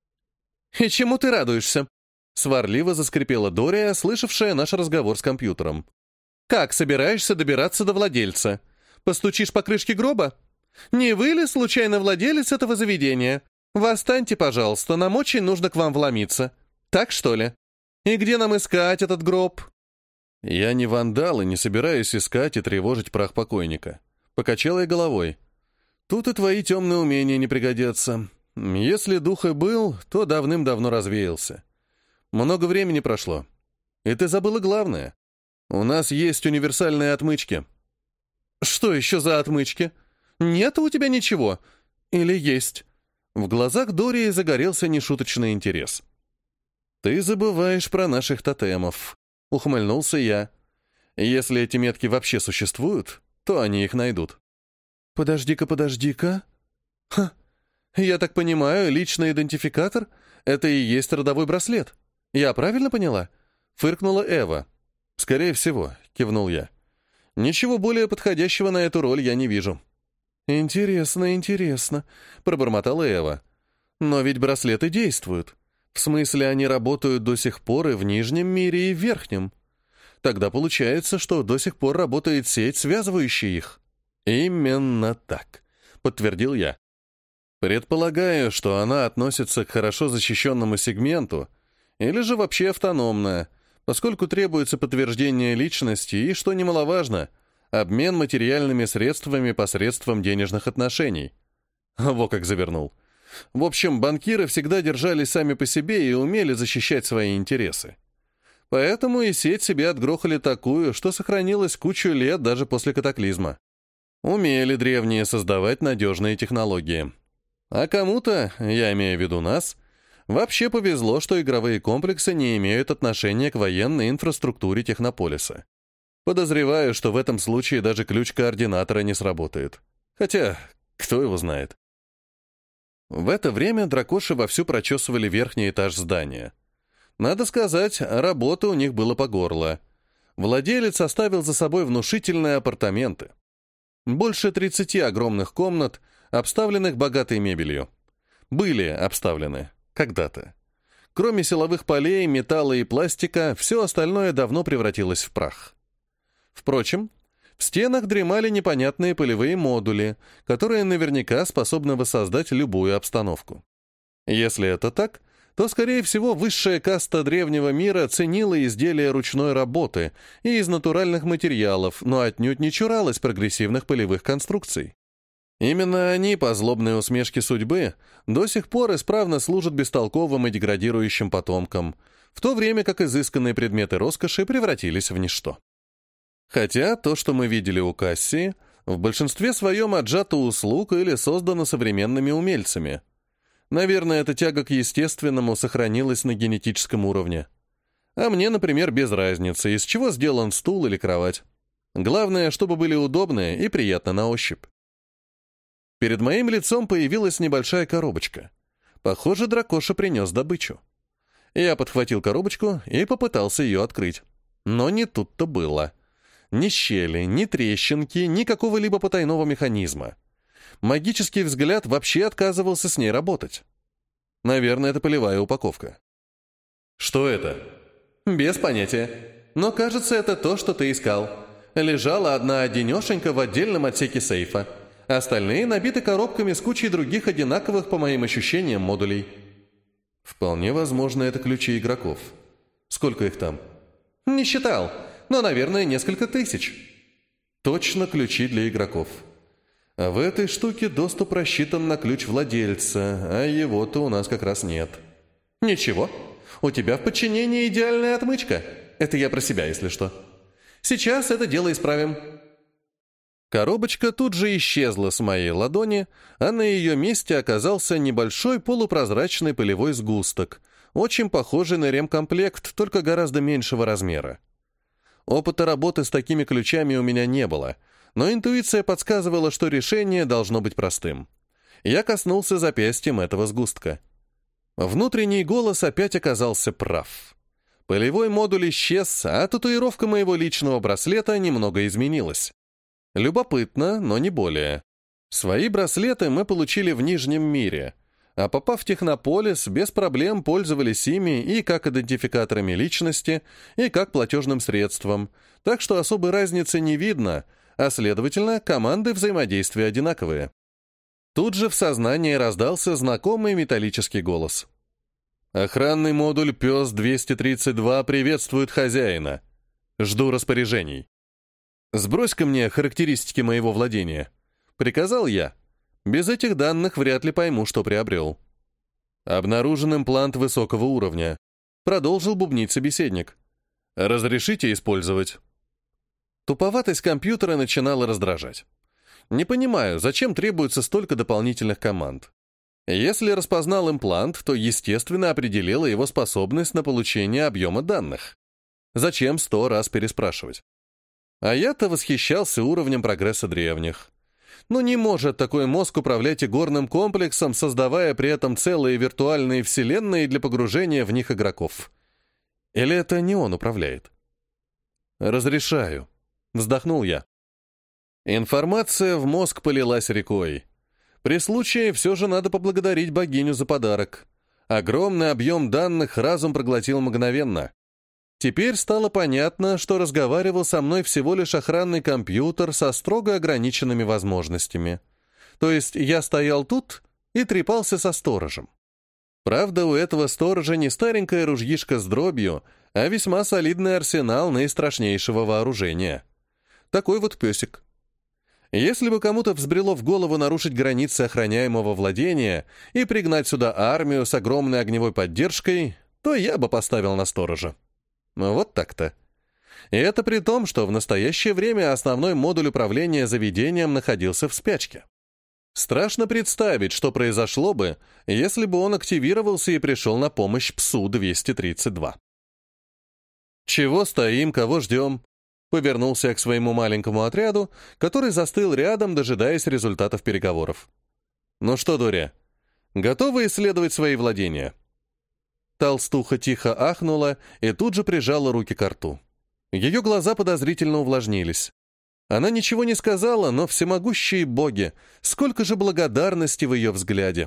«И чему ты радуешься?» — сварливо заскрипела Дория, слышавшая наш разговор с компьютером. «Как собираешься добираться до владельца? Постучишь по крышке гроба? «Не вы ли, случайно, владелец этого заведения? Восстаньте, пожалуйста, нам очень нужно к вам вломиться. Так, что ли? И где нам искать этот гроб?» «Я не вандал и не собираюсь искать и тревожить прах покойника». Покачал я головой. «Тут и твои темные умения не пригодятся. Если дух и был, то давным-давно развеялся. Много времени прошло. И ты забыла главное. У нас есть универсальные отмычки». «Что еще за отмычки? Нет у тебя ничего? Или есть?» В глазах Дории загорелся нешуточный интерес. «Ты забываешь про наших тотемов», — ухмыльнулся я. «Если эти метки вообще существуют, то они их найдут». «Подожди-ка. Ха, я так понимаю, личный идентификатор — это и есть родовой браслет. Я правильно поняла?» — фыркнула Эва. «Скорее всего», — кивнул я. «Ничего более подходящего на эту роль я не вижу». «Интересно», — пробормотала Эва. «Но ведь браслеты действуют. В смысле, они работают до сих пор и в нижнем мире, и в верхнем. Тогда получается, что до сих пор работает сеть, связывающая их». «Именно так», — подтвердил я. «Предполагаю, что она относится к хорошо защищенному сегменту, или же вообще автономная, поскольку требуется подтверждение личности и, что немаловажно, обмен материальными средствами посредством денежных отношений». Во как завернул. В общем, банкиры всегда держались сами по себе и умели защищать свои интересы. Поэтому и сеть себе отгрохали такую, что сохранилась кучу лет даже после катаклизма. Умели древние создавать надежные технологии. А кому-то, я имею в виду нас, вообще повезло, что игровые комплексы не имеют отношения к военной инфраструктуре Технополиса. Подозреваю, что в этом случае даже ключ координатора не сработает. Хотя, кто его знает. В это время дракоши вовсю прочесывали верхний этаж здания. Надо сказать, работы у них было по горло. Владелец оставил за собой внушительные апартаменты. Больше 30 огромных комнат, обставленных богатой мебелью. Были обставлены когда-то. Кроме силовых полей, металла и пластика, все остальное давно превратилось в прах. Впрочем, в стенах дремали непонятные полевые модули, которые наверняка способны воссоздать любую обстановку. Если это так, то, скорее всего, высшая каста древнего мира ценила изделия ручной работы и из натуральных материалов, но отнюдь не чуралась прогрессивных полевых конструкций. Именно они, по злобной усмешке судьбы, до сих пор исправно служат бестолковым и деградирующим потомкам, в то время как изысканные предметы роскоши превратились в ничто. Хотя то, что мы видели у Кассии, в большинстве своем отжато услуг или создано современными умельцами. Наверное, эта тяга к естественному сохранилась на генетическом уровне. А мне, например, без разницы, из чего сделан стул или кровать. Главное, чтобы были удобные и приятно на ощупь. Перед моим лицом появилась небольшая коробочка. Похоже, дракоша принес добычу. Я подхватил коробочку и попытался ее открыть. Но не тут-то было. Ни щели, ни трещинки, ни какого-либо потайного механизма. Магический взгляд вообще отказывался с ней работать. Наверное, это полевая упаковка. «Что это?» «Без понятия. Но кажется, это то, что ты искал. Лежала одна-одинешенька в отдельном отсеке сейфа. Остальные набиты коробками с кучей других одинаковых, по моим ощущениям, модулей». «Вполне возможно, это ключи игроков. Сколько их там?» «Не считал, но, наверное, несколько тысяч». «Точно ключи для игроков. А в этой штуке доступ рассчитан на ключ владельца, а его-то у нас как раз нет». «Ничего, у тебя в подчинении идеальная отмычка. Это я про себя, если что. Сейчас это дело исправим». Коробочка тут же исчезла с моей ладони, а на ее месте оказался небольшой полупрозрачный полевой сгусток, очень похожий на ремкомплект, только гораздо меньшего размера. Опыта работы с такими ключами у меня не было, но интуиция подсказывала, что решение должно быть простым. Я коснулся запястьем этого сгустка. Внутренний голос опять оказался прав. Полевой модуль исчез, а татуировка моего личного браслета немного изменилась. Любопытно, но не более. Свои браслеты мы получили в Нижнем мире, а попав в Технополис, без проблем пользовались ими и как идентификаторами личности, и как платежным средством, так что особой разницы не видно, а следовательно, команды взаимодействия одинаковые. Тут же в сознании раздался знакомый металлический голос. «Охранный модуль «Пес-232» приветствует хозяина. Жду распоряжений. Сбрось-ка мне характеристики моего владения», — приказал я. Без этих данных вряд ли пойму, что приобрел. «Обнаружен имплант высокого уровня», — продолжил бубнить собеседник. «Разрешите использовать?» Туповатость компьютера начинала раздражать. Не понимаю, зачем требуется столько дополнительных команд. Если распознал имплант, то, естественно, определила его способность на получение объема данных. Зачем 100 раз переспрашивать? А я-то восхищался уровнем прогресса древних. Но не может такой мозг управлять игорным комплексом, создавая при этом целые виртуальные вселенные для погружения в них игроков. Или это не он управляет? «Разрешаю», — вздохнул я. Информация в мозг полилась рекой. При случае все же надо поблагодарить богиню за подарок. Огромный объем данных разум проглотил мгновенно. Теперь стало понятно, что разговаривал со мной всего лишь охранный компьютер со строго ограниченными возможностями. То есть я стоял тут и трепался со сторожем. Правда, у этого сторожа не старенькая ружьишка с дробью, а весьма солидный арсенал наистрашнейшего вооружения. Такой вот песик. Если бы кому-то взбрело в голову нарушить границы охраняемого владения и пригнать сюда армию с огромной огневой поддержкой, то я бы поставил на сторожа. Вот так-то. И это при том, что в настоящее время основной модуль управления заведением находился в спячке. Страшно представить, что произошло бы, если бы он активировался и пришел на помощь ПСУ-232. «Чего стоим, кого ждем?» Повернулся я к своему маленькому отряду, который застыл рядом, дожидаясь результатов переговоров. «Ну что, Доря, готовы исследовать свои владения?» Толстуха тихо ахнула и тут же прижала руки к рту. Ее глаза подозрительно увлажнились. Она ничего не сказала, но всемогущие боги, сколько же благодарности в ее взгляде.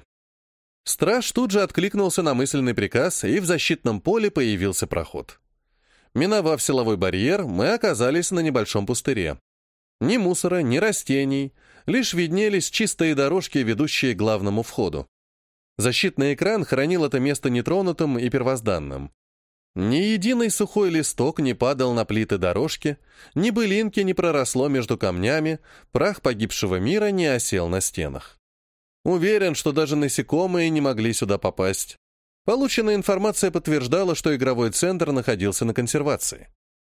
Страж тут же откликнулся на мысленный приказ, и в защитном поле появился проход. Миновав силовой барьер, мы оказались на небольшом пустыре. Ни мусора, ни растений, лишь виднелись чистые дорожки, ведущие к главному входу. Защитный экран хранил это место нетронутым и первозданным. Ни единый сухой листок не падал на плиты дорожки, ни былинки не проросло между камнями, прах погибшего мира не осел на стенах. Уверен, что даже насекомые не могли сюда попасть. Полученная информация подтверждала, что игровой центр находился на консервации.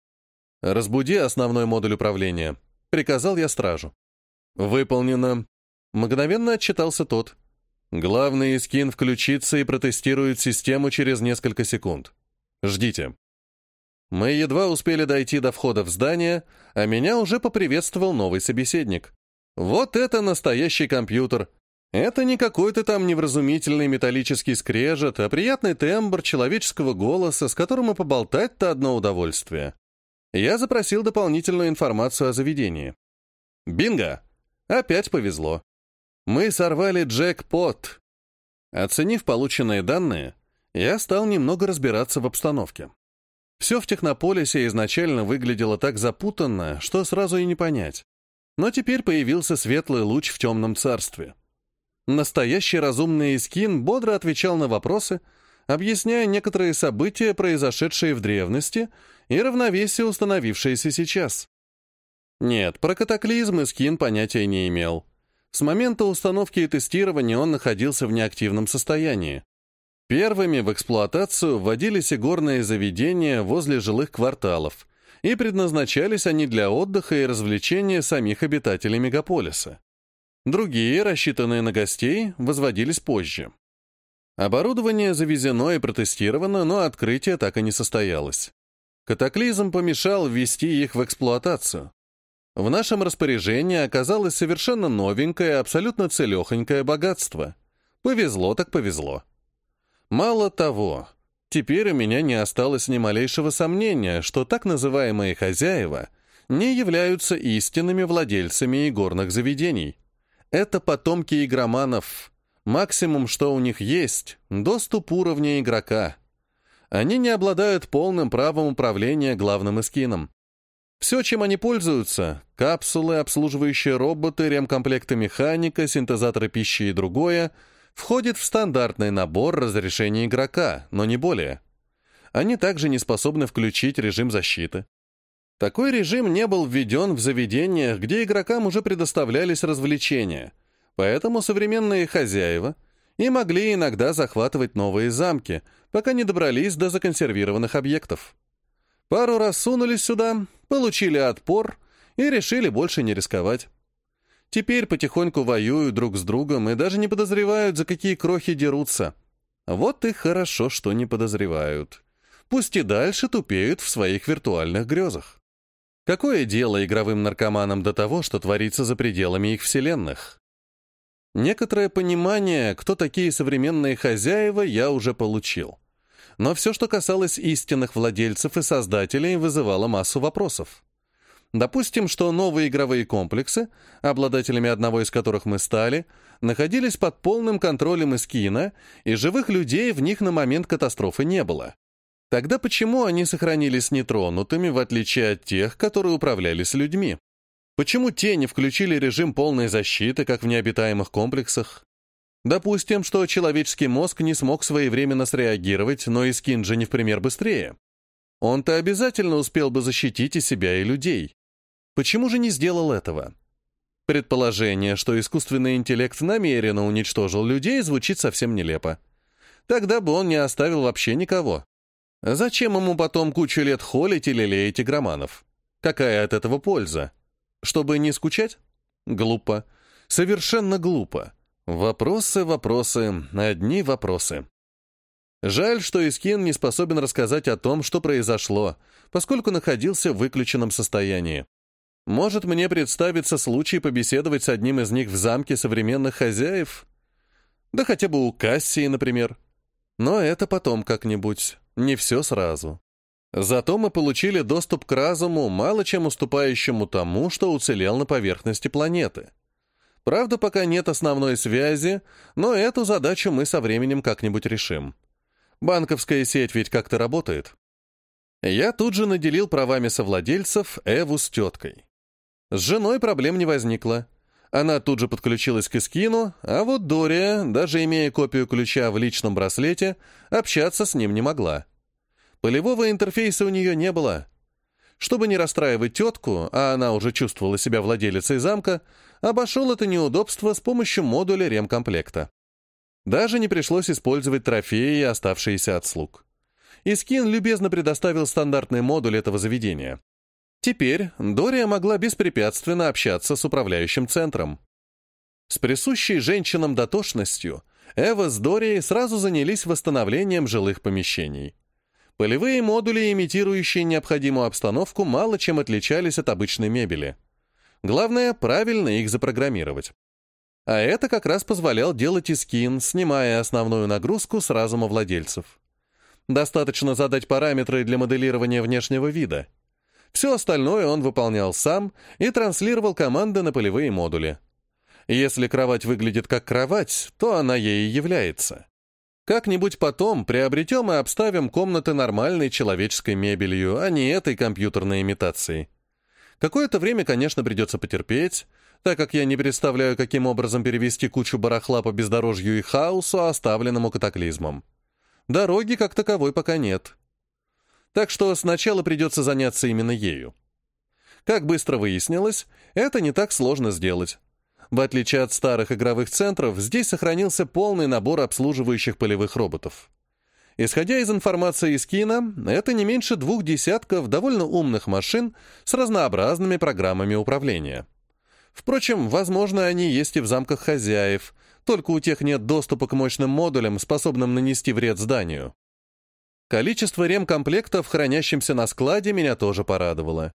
«Разбуди основной модуль управления», — приказал я стражу. «Выполнено». Мгновенно отчитался тот. «Главный эскин включится и протестирует систему через несколько секунд. Ждите». Мы едва успели дойти до входа в здание, а меня уже поприветствовал новый собеседник. Вот это настоящий компьютер. Это не какой-то там невразумительный металлический скрежет, а приятный тембр человеческого голоса, с которым и поболтать-то одно удовольствие. Я запросил дополнительную информацию о заведении. Бинго! Опять повезло. Мы сорвали джекпот. Оценив полученные данные, я стал немного разбираться в обстановке. Все в Технополисе изначально выглядело так запутанно, что сразу и не понять. Но теперь появился светлый луч в темном царстве. Настоящий разумный эскин бодро отвечал на вопросы, объясняя некоторые события, произошедшие в древности, и равновесие, установившееся сейчас. Нет, про катаклизм эскин понятия не имел. С момента установки и тестирования он находился в неактивном состоянии. Первыми в эксплуатацию вводились игорные заведения возле жилых кварталов, и предназначались они для отдыха и развлечения самих обитателей мегаполиса. Другие, рассчитанные на гостей, возводились позже. Оборудование завезено и протестировано, но открытие так и не состоялось. Катаклизм помешал ввести их в эксплуатацию. В нашем распоряжении оказалось совершенно новенькое, абсолютно целехонькое богатство. Повезло так повезло. Мало того, теперь у меня не осталось ни малейшего сомнения, что так называемые хозяева не являются истинными владельцами игорных заведений. Это потомки игроманов. Максимум, что у них есть, доступ уровня игрока. Они не обладают полным правом управления главным эскином. Все, чем они пользуются — капсулы, обслуживающие роботы, ремкомплекты механика, синтезаторы пищи и другое — входит в стандартный набор разрешений игрока, но не более. Они также не способны включить режим защиты. Такой режим не был введен в заведениях, где игрокам уже предоставлялись развлечения, поэтому современные хозяева и могли иногда захватывать новые замки, пока не добрались до законсервированных объектов. Пару раз сунулись сюда, получили отпор и решили больше не рисковать. Теперь потихоньку воюют друг с другом и даже не подозревают, за какие крохи дерутся. Вот и хорошо, что не подозревают. Пусть и дальше тупеют в своих виртуальных грезах. Какое дело игровым наркоманам до того, что творится за пределами их вселенных? Некоторое понимание, кто такие современные хозяева, я уже получил. Но все, что касалось истинных владельцев и создателей, вызывало массу вопросов. Допустим, что новые игровые комплексы, обладателями одного из которых мы стали, находились под полным контролем Искина, и живых людей в них на момент катастрофы не было. Тогда почему они сохранились нетронутыми, в отличие от тех, которые управлялись людьми? Почему те не включили режим полной защиты, как в необитаемых комплексах? Допустим, что человеческий мозг не смог своевременно среагировать, но Искин же не в пример быстрее. Он-то обязательно успел бы защитить и себя, и людей. Почему же не сделал этого? Предположение, что искусственный интеллект намеренно уничтожил людей, звучит совсем нелепо. Тогда бы он не оставил вообще никого. Зачем ему потом кучу лет холить или леять игроманов? Какая от этого польза? Чтобы не скучать? Глупо. Совершенно глупо. Вопросы, вопросы, одни вопросы. Жаль, что Искин не способен рассказать о том, что произошло, поскольку находился в выключенном состоянии. Может, мне представится случай побеседовать с одним из них в замке современных хозяев? Да хотя бы у Кассии, например. Но это потом как-нибудь, не все сразу. Зато мы получили доступ к разуму, мало чем уступающему тому, что уцелел на поверхности планеты. Правда, пока нет основной связи, но эту задачу мы со временем как-нибудь решим. Банковская сеть ведь как-то работает. Я тут же наделил правами совладельцев Эву с теткой. С женой проблем не возникло. Она тут же подключилась к Искину, а вот Дория, даже имея копию ключа в личном браслете, общаться с ним не могла. Полевого интерфейса у нее не было. Чтобы не расстраивать тетку, а она уже чувствовала себя владелицей замка, обошел это неудобство с помощью модуля ремкомплекта. Даже не пришлось использовать трофеи, оставшиеся от слуг. Искин любезно предоставил стандартный модуль этого заведения. Теперь Дория могла беспрепятственно общаться с управляющим центром. С присущей женщинам дотошностью Эва с Дорией сразу занялись восстановлением жилых помещений. Полевые модули, имитирующие необходимую обстановку, мало чем отличались от обычной мебели. Главное, правильно их запрограммировать. А это как раз позволял делать Искин, снимая основную нагрузку с разума владельцев. Достаточно задать параметры для моделирования внешнего вида. Все остальное он выполнял сам и транслировал команды на полевые модули. Если кровать выглядит как кровать, то она ей и является. Как-нибудь потом приобретем и обставим комнаты нормальной человеческой мебелью, а не этой компьютерной имитацией. Какое-то время, конечно, придется потерпеть, так как я не представляю, каким образом перевести кучу барахла по бездорожью и хаосу, оставленному катаклизмом. Дороги как таковой пока нет. Так что сначала придется заняться именно ею. Как быстро выяснилось, это не так сложно сделать. В отличие от старых игровых центров, здесь сохранился полный набор обслуживающих полевых роботов. Исходя из информации из кино, это не меньше 2 десятков довольно умных машин с разнообразными программами управления. Впрочем, возможно, они есть и в замках хозяев, только у тех нет доступа к мощным модулям, способным нанести вред зданию. Количество ремкомплектов, хранящимся на складе, меня тоже порадовало.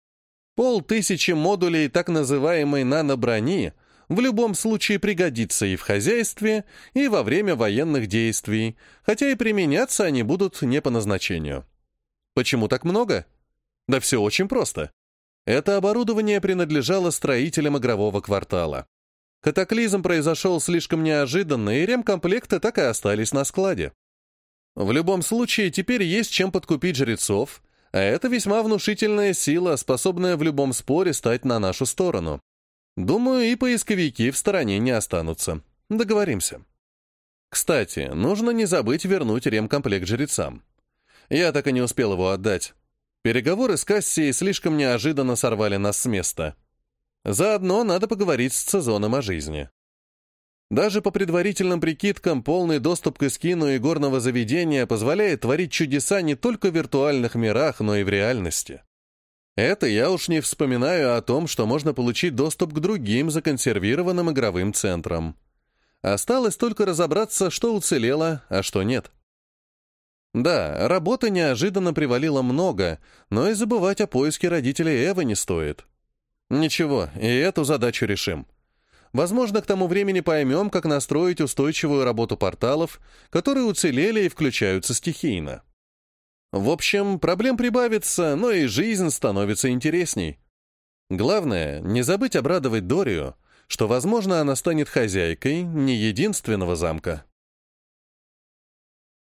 500 модулей так называемой нано-брони в любом случае пригодится и в хозяйстве, и во время военных действий, хотя и применяться они будут не по назначению. Почему так много? Да все очень просто. Это оборудование принадлежало строителям игрового квартала. Катаклизм произошел слишком неожиданно, и ремкомплекты так и остались на складе. В любом случае, теперь есть чем подкупить жрецов, А это весьма внушительная сила, способная в любом споре стать на нашу сторону. Думаю, и поисковики в стороне не останутся. Договоримся. Кстати, нужно не забыть вернуть ремкомплект жрецам. Я так и не успел его отдать. Переговоры с Кассией слишком неожиданно сорвали нас с места. Заодно надо поговорить с Цезоном о жизни. Даже по предварительным прикидкам, полный доступ к Искину и горного заведения позволяет творить чудеса не только в виртуальных мирах, но и в реальности. Это я уж не вспоминаю о том, что можно получить доступ к другим законсервированным игровым центрам. Осталось только разобраться, что уцелело, а что нет. Да, работы неожиданно привалило много, но и забывать о поиске родителей Эвы не стоит. Ничего, и эту задачу решим. Возможно, к тому времени поймем, как настроить устойчивую работу порталов, которые уцелели и включаются стихийно. В общем, проблем прибавится, но и жизнь становится интересней. Главное, не забыть обрадовать Дорию, что, возможно, она станет хозяйкой не единственного замка.